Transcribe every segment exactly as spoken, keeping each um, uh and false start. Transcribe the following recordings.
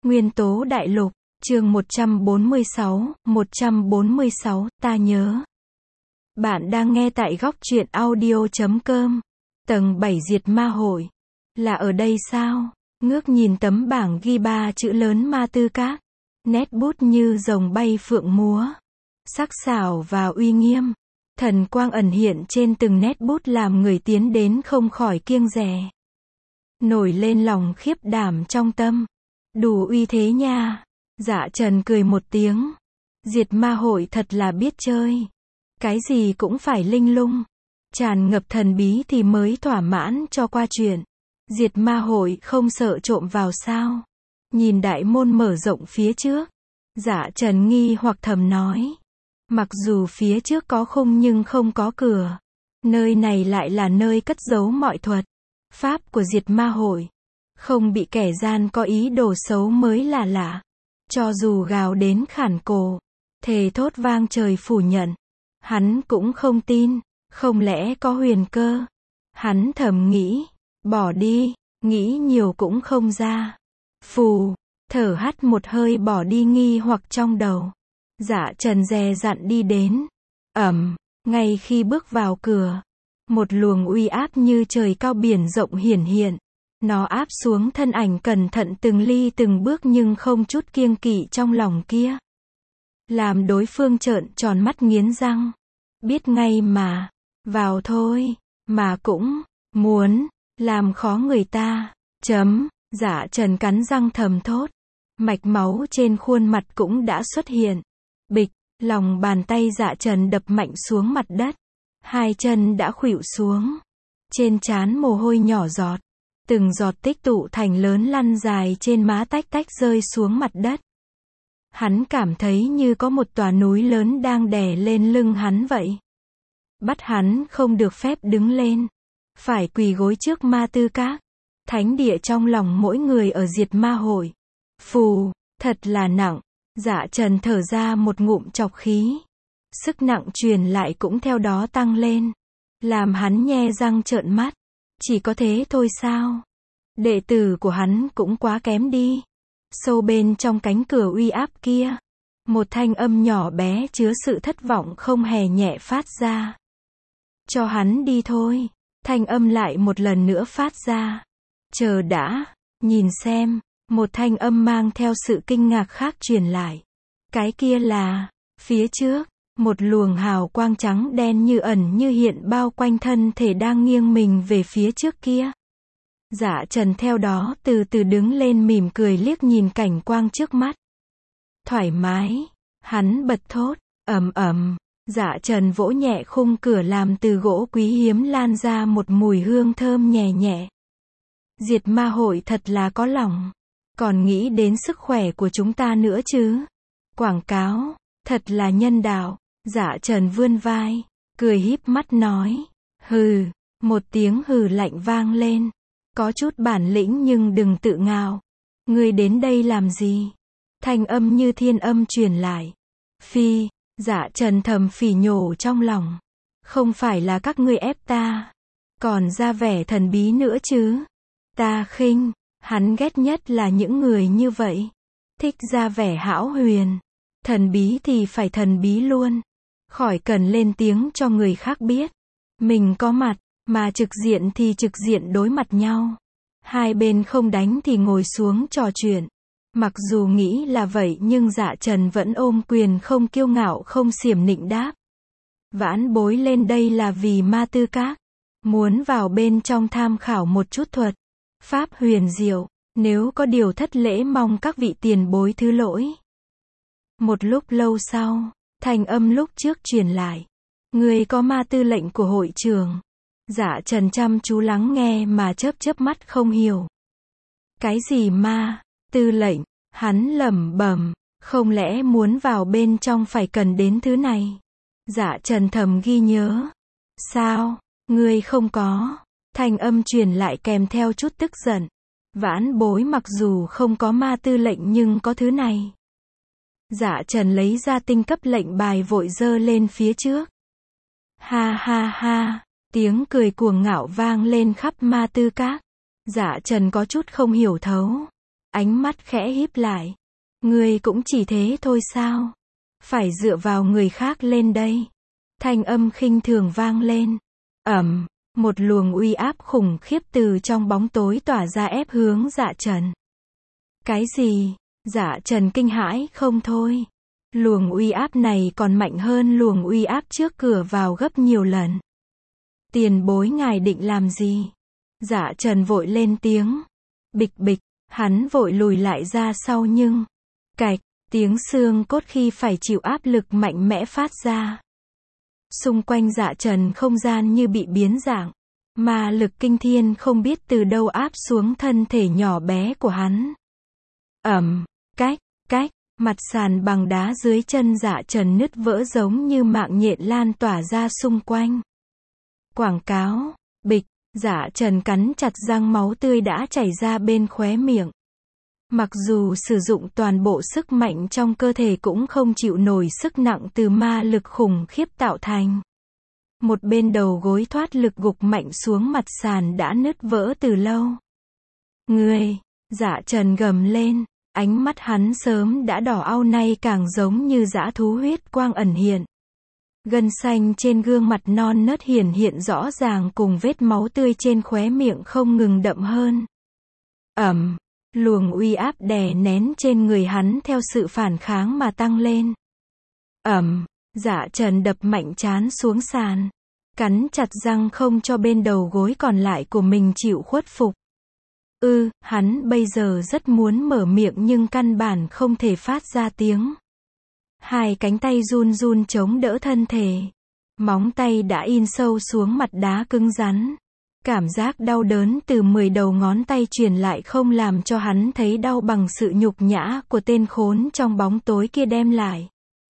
Nguyên tố đại lục, chương một trăm bốn mươi sáu, một trăm bốn mươi sáu, ta nhớ. Bạn đang nghe tại góc truyện audio chấm com. Tầng bảy Diệt Ma Hội. Là ở đây sao? Ngước nhìn tấm bảng ghi ba chữ lớn Ma Tư Các. Nét bút như rồng bay phượng múa. Sắc sảo và uy nghiêm. Thần quang ẩn hiện trên từng nét bút làm người tiến đến không khỏi kiêng dè. Nổi lên lòng khiếp đảm trong tâm. Đủ uy thế nha. Dạ Trần cười một tiếng. Diệt Ma Hội thật là biết chơi. Cái gì cũng phải linh lung. Tràn ngập thần bí thì mới thỏa mãn cho qua chuyện. Diệt Ma Hội không sợ trộm vào sao? Nhìn đại môn mở rộng phía trước. Dạ Trần nghi hoặc thầm nói. Mặc dù phía trước có khung nhưng không có cửa. Nơi này lại là nơi cất giấu mọi thuật pháp của Diệt Ma Hội. Không bị kẻ gian có ý đồ xấu mới là lạ. Cho dù gào đến khản cổ, thề thốt vang trời phủ nhận, hắn cũng không tin. Không lẽ có huyền cơ? Hắn thầm nghĩ. Bỏ đi, nghĩ nhiều cũng không ra. Phù, thở hắt một hơi bỏ đi nghi hoặc trong đầu. Dạ Trần dè dặn đi đến. Ầm, ngay khi bước vào cửa, một luồng uy áp như trời cao biển rộng hiển hiện. Nó áp xuống thân ảnh cẩn thận từng ly từng bước nhưng không chút kiêng kỵ trong lòng kia. Làm đối phương trợn tròn mắt nghiến răng. Biết ngay mà, vào thôi, mà cũng muốn làm khó người ta. Chấm, Dạ Trần cắn răng thầm thốt. Mạch máu trên khuôn mặt cũng đã xuất hiện. Bịch, lòng bàn tay Dạ Trần đập mạnh xuống mặt đất. Hai chân đã khuỵu xuống. Trên trán mồ hôi nhỏ giọt. Từng giọt tích tụ thành lớn lăn dài trên má tách tách rơi xuống mặt đất. Hắn cảm thấy như có một tòa núi lớn đang đè lên lưng hắn vậy. Bắt hắn không được phép đứng lên. Phải quỳ gối trước Ma Tư Các. Thánh địa trong lòng mỗi người ở Diệt Ma Hội. Phù, thật là nặng. Dạ Trần thở ra một ngụm trọc khí. Sức nặng truyền lại cũng theo đó tăng lên. Làm hắn nhe răng trợn mắt. Chỉ có thế thôi sao? Đệ tử của hắn cũng quá kém đi. Sâu bên trong cánh cửa uy áp kia. Một thanh âm nhỏ bé chứa sự thất vọng không hề nhẹ phát ra. Cho hắn đi thôi. Thanh âm lại một lần nữa phát ra. Chờ đã, nhìn xem. Một thanh âm mang theo sự kinh ngạc khác truyền lại. Cái kia là, phía trước, một luồng hào quang trắng đen như ẩn như hiện bao quanh thân thể đang nghiêng mình về phía trước kia. Dạ Trần theo đó từ từ đứng lên mỉm cười liếc nhìn cảnh quang trước mắt. Thoải mái, hắn bật thốt, ầm ầm. Dạ Trần vỗ nhẹ khung cửa làm từ gỗ quý hiếm lan ra một mùi hương thơm nhẹ nhẹ. Diệt Ma Hội thật là có lòng. Còn nghĩ đến sức khỏe của chúng ta nữa chứ. Quảng cáo, thật là nhân đạo. Dạ Trần vươn vai, cười híp mắt nói. Hừ, một tiếng hừ lạnh vang lên. Có chút bản lĩnh nhưng đừng tự ngạo. Ngươi đến đây làm gì? Thanh âm như thiên âm truyền lại. Phi, Dạ Trần thầm phỉ nhổ trong lòng. Không phải là các ngươi ép ta. Còn ra vẻ thần bí nữa chứ. Ta khinh, hắn ghét nhất là những người như vậy. Thích ra vẻ hão huyền. Thần bí thì phải thần bí luôn. Khỏi cần lên tiếng cho người khác biết. Mình có mặt, mà trực diện thì trực diện đối mặt nhau. Hai bên không đánh thì ngồi xuống trò chuyện. Mặc dù nghĩ là vậy nhưng Dạ Trần vẫn ôm quyền không kiêu ngạo không xiểm nịnh đáp. Vãn bối lên đây là vì Ma Tư Các. Muốn vào bên trong tham khảo một chút thuật pháp huyền diệu. Nếu có điều thất lễ mong các vị tiền bối thứ lỗi. Một lúc lâu sau, thanh âm lúc trước truyền lại. Người có ma tư lệnh của hội trường. Dạ Trần chăm chú lắng nghe mà chớp chớp mắt không hiểu. Cái gì ma tư lệnh? Hắn lẩm bẩm. Không lẽ muốn vào bên trong phải cần đến thứ này? Dạ Trần thầm ghi nhớ. Sao? Ngươi không có? Thanh âm truyền lại kèm theo chút tức giận. Vãn bối mặc dù không có ma tư lệnh nhưng có thứ này. Dạ Trần lấy ra tinh cấp lệnh bài vội dơ lên phía trước. Ha ha ha, tiếng cười cuồng ngạo vang lên khắp Ma Tư Các. Dạ Trần có chút không hiểu thấu. ánh mắt khẽ híp lại. Ngươi cũng chỉ thế thôi sao? Phải dựa vào người khác lên đây. Thanh âm khinh thường vang lên. Ầm, một luồng uy áp khủng khiếp từ trong bóng tối tỏa ra ép hướng Dạ Trần. Cái gì? Dạ Trần kinh hãi không thôi. Luồng uy áp này còn mạnh hơn luồng uy áp trước cửa vào gấp nhiều lần. Tiền bối ngài định làm gì? Dạ Trần vội lên tiếng. Bịch bịch, hắn vội lùi lại ra sau nhưng, cạch, tiếng xương cốt khi phải chịu áp lực mạnh mẽ phát ra. Xung quanh Dạ Trần không gian như bị biến dạng. Ma lực kinh thiên không biết từ đâu áp xuống thân thể nhỏ bé của hắn. Ẩm, cách, cách, mặt sàn bằng đá dưới chân Dạ Trần nứt vỡ giống như mạng nhện lan tỏa ra xung quanh. Quảng cáo, bịch, Dạ Trần cắn chặt răng, máu tươi đã chảy ra bên khóe miệng. Mặc dù sử dụng toàn bộ sức mạnh trong cơ thể cũng không chịu nổi sức nặng từ ma lực khủng khiếp tạo thành. Một bên đầu gối thoát lực gục mạnh xuống mặt sàn đã nứt vỡ từ lâu. Ngươi, Dạ Trần gầm lên, ánh mắt hắn sớm đã đỏ au nay càng giống như dã thú huyết quang ẩn hiện. Gân xanh trên gương mặt non nớt hiển hiện rõ ràng cùng vết máu tươi trên khóe miệng không ngừng đậm hơn. Ẩm, luồng uy áp đè nén trên người hắn theo sự phản kháng mà tăng lên. Ẩm, Dạ Trần đập mạnh trán xuống sàn, cắn chặt răng không cho bên đầu gối còn lại của mình chịu khuất phục. Ư, ừ, hắn bây giờ rất muốn mở miệng nhưng căn bản không thể phát ra tiếng. Hai cánh tay run run chống đỡ thân thể. Móng tay đã in sâu xuống mặt đá cứng rắn. Cảm giác đau đớn từ mười đầu ngón tay truyền lại không làm cho hắn thấy đau bằng sự nhục nhã của tên khốn trong bóng tối kia đem lại.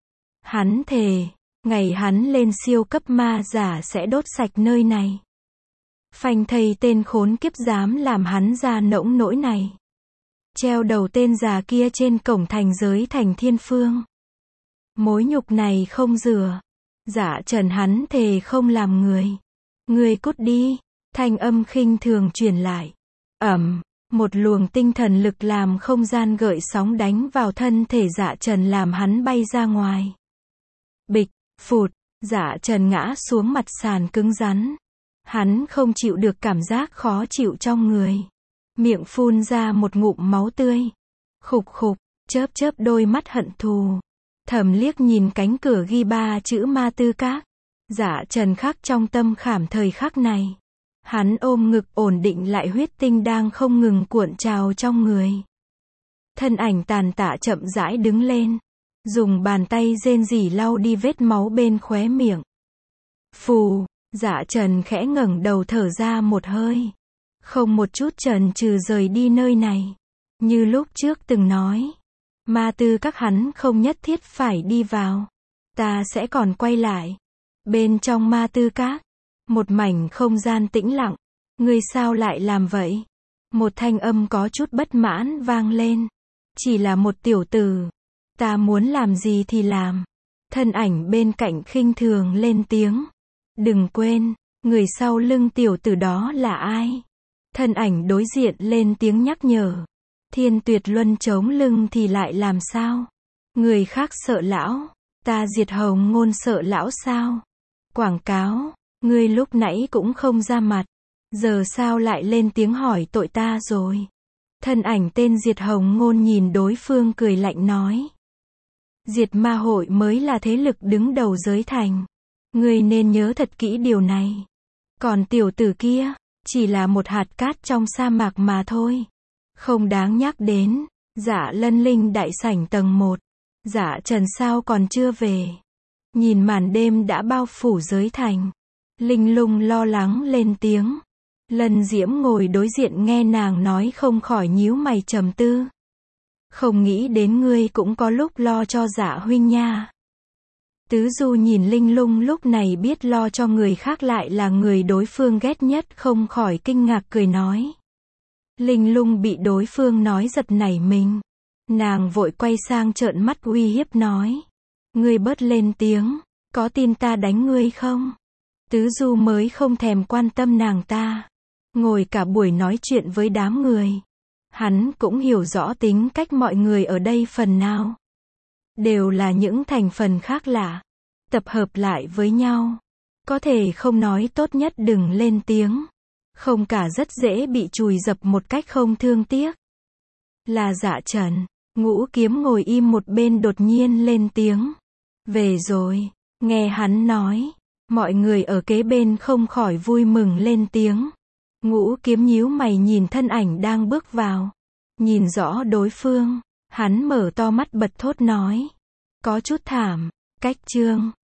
Hắn thề, ngày hắn lên siêu cấp ma giả sẽ đốt sạch nơi này. Phanh thây tên khốn kiếp dám làm hắn ra nỗng nỗi này. Treo đầu tên già kia trên cổng thành giới thành Thiên Phương. Mối nhục này không rửa. Dạ Trần hắn thề không làm người. Người cút đi. Thanh âm khinh thường truyền lại. Ẩm, một luồng tinh thần lực làm không gian gợn sóng đánh vào thân thể Dạ Trần làm hắn bay ra ngoài. Bịch, phụt, Dạ Trần ngã xuống mặt sàn cứng rắn. Hắn không chịu được cảm giác khó chịu trong người. Miệng phun ra một ngụm máu tươi. Khục khục, chớp chớp đôi mắt hận thù. Thầm liếc nhìn cánh cửa ghi ba chữ Ma Tư Các. Dạ Trần khắc trong tâm khảm thời khắc này. Hắn ôm ngực ổn định lại huyết tinh đang không ngừng cuộn trào trong người. Thân ảnh tàn tạ chậm rãi đứng lên. Dùng bàn tay rên rỉ lau đi vết máu bên khóe miệng. Phù, Dạ Trần khẽ ngẩng đầu thở ra một hơi. Không một chút chần chừ rời đi nơi này. Như lúc trước từng nói. Ma Tư Các hắn không nhất thiết phải đi vào. Ta sẽ còn quay lại. Bên trong Ma Tư Các. Một mảnh không gian tĩnh lặng. Ngươi sao lại làm vậy? Một thanh âm có chút bất mãn vang lên. Chỉ là một tiểu tử. Ta muốn làm gì thì làm. Thân ảnh bên cạnh khinh thường lên tiếng. Đừng quên, người sau lưng tiểu tử đó là ai? Thân ảnh đối diện lên tiếng nhắc nhở. Thiên Tuyệt Luân chống lưng thì lại làm sao? Người khác sợ lão, ta Diệt Hồng Ngôn sợ lão sao? Quảng cáo, ngươi lúc nãy cũng không ra mặt, giờ sao lại lên tiếng hỏi tội ta rồi? Thân ảnh tên Diệt Hồng Ngôn nhìn đối phương cười lạnh nói. Diệt Ma Hội mới là thế lực đứng đầu giới thành. Ngươi nên nhớ thật kỹ điều này. Còn tiểu tử kia, chỉ là một hạt cát trong sa mạc mà thôi. Không đáng nhắc đến. Dạ Lân Linh đại sảnh tầng một. Dạ Trần sao còn chưa về. Nhìn màn đêm đã bao phủ giới thành. Linh Lung lo lắng lên tiếng. Lân Diễm ngồi đối diện nghe nàng nói không khỏi nhíu mày trầm tư. Không nghĩ đến ngươi cũng có lúc lo cho Dạ huynh nha. Tứ Du nhìn Linh Lung lúc này biết lo cho người khác lại là người đối phương ghét nhất không khỏi kinh ngạc cười nói. Linh Lung bị đối phương nói giật nảy mình. Nàng vội quay sang trợn mắt uy hiếp nói. Ngươi bớt lên tiếng, có tin ta đánh ngươi không? Tứ Du mới không thèm quan tâm nàng ta. Ngồi cả buổi nói chuyện với đám người. Hắn cũng hiểu rõ tính cách mọi người ở đây phần nào. Đều là những thành phần khác lạ. Tập hợp lại với nhau. Có thể không nói tốt nhất đừng lên tiếng. Không cả rất dễ bị chùi dập một cách không thương tiếc. Là Dạ Trần. Ngũ Kiếm ngồi im một bên đột nhiên lên tiếng. Về rồi. Nghe hắn nói. Mọi người ở kế bên không khỏi vui mừng lên tiếng. Ngũ Kiếm nhíu mày nhìn thân ảnh đang bước vào. Nhìn rõ đối phương. Hắn mở to mắt bật thốt nói. Có chút thảm. Cách chương.